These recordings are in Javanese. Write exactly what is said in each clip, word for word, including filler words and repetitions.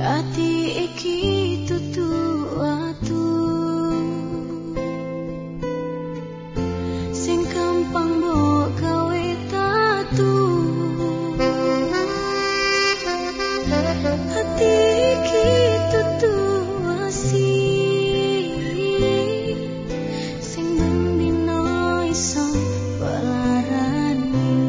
Ati iki tutu atu sing gampang mbok gawe tatu. Ati iki tutu asi sing mendino iso pelarani.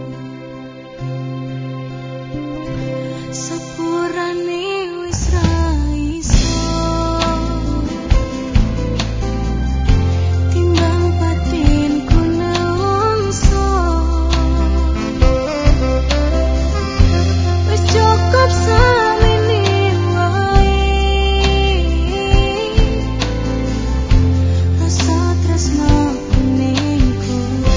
Sepurane wis ra iso timbang batinku nelongso. Wis cukup samene wae rasa tresnaku ning kowe.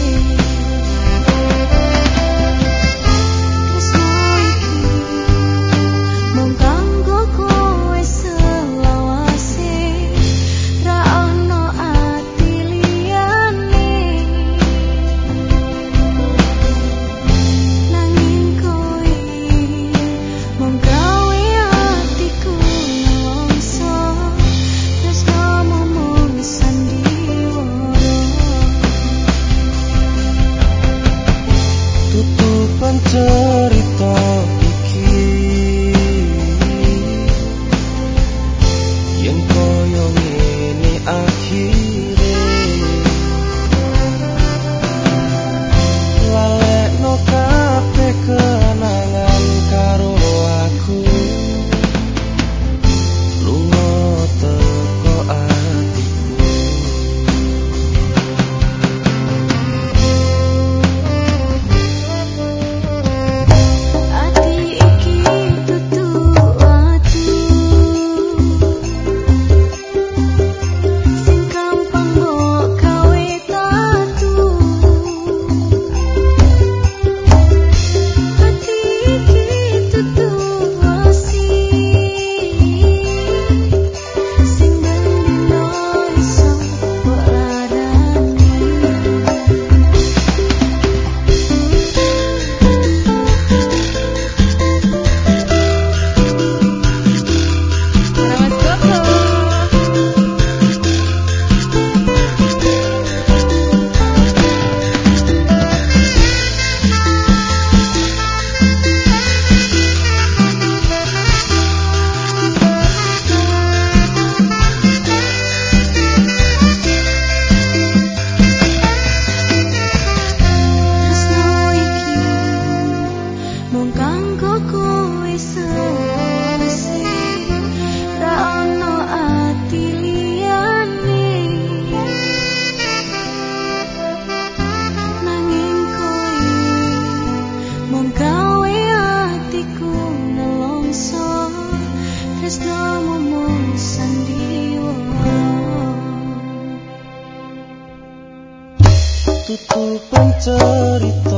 Tresno iki mung kanggo kowe selawase, ra ono ati liyane. Nanging kowe mung gawe atiku nelongso, tresnomu mung sandiwara. Tutupan cerita iki yen koyo ngene akhire, lalekno kabeh kenangan karo aku, lunga teko atiku. Ati iki tutu atu sing gampang mbok gawe tatu. Ati iki tutu asi sing mendino iso pelarani. Tresno iki mung kanggo kowe selawase, ra ono ati liyane. Nanging kowe mung gawe atiku nelongso, tresnomu mung sandiwara. Tutupan cerita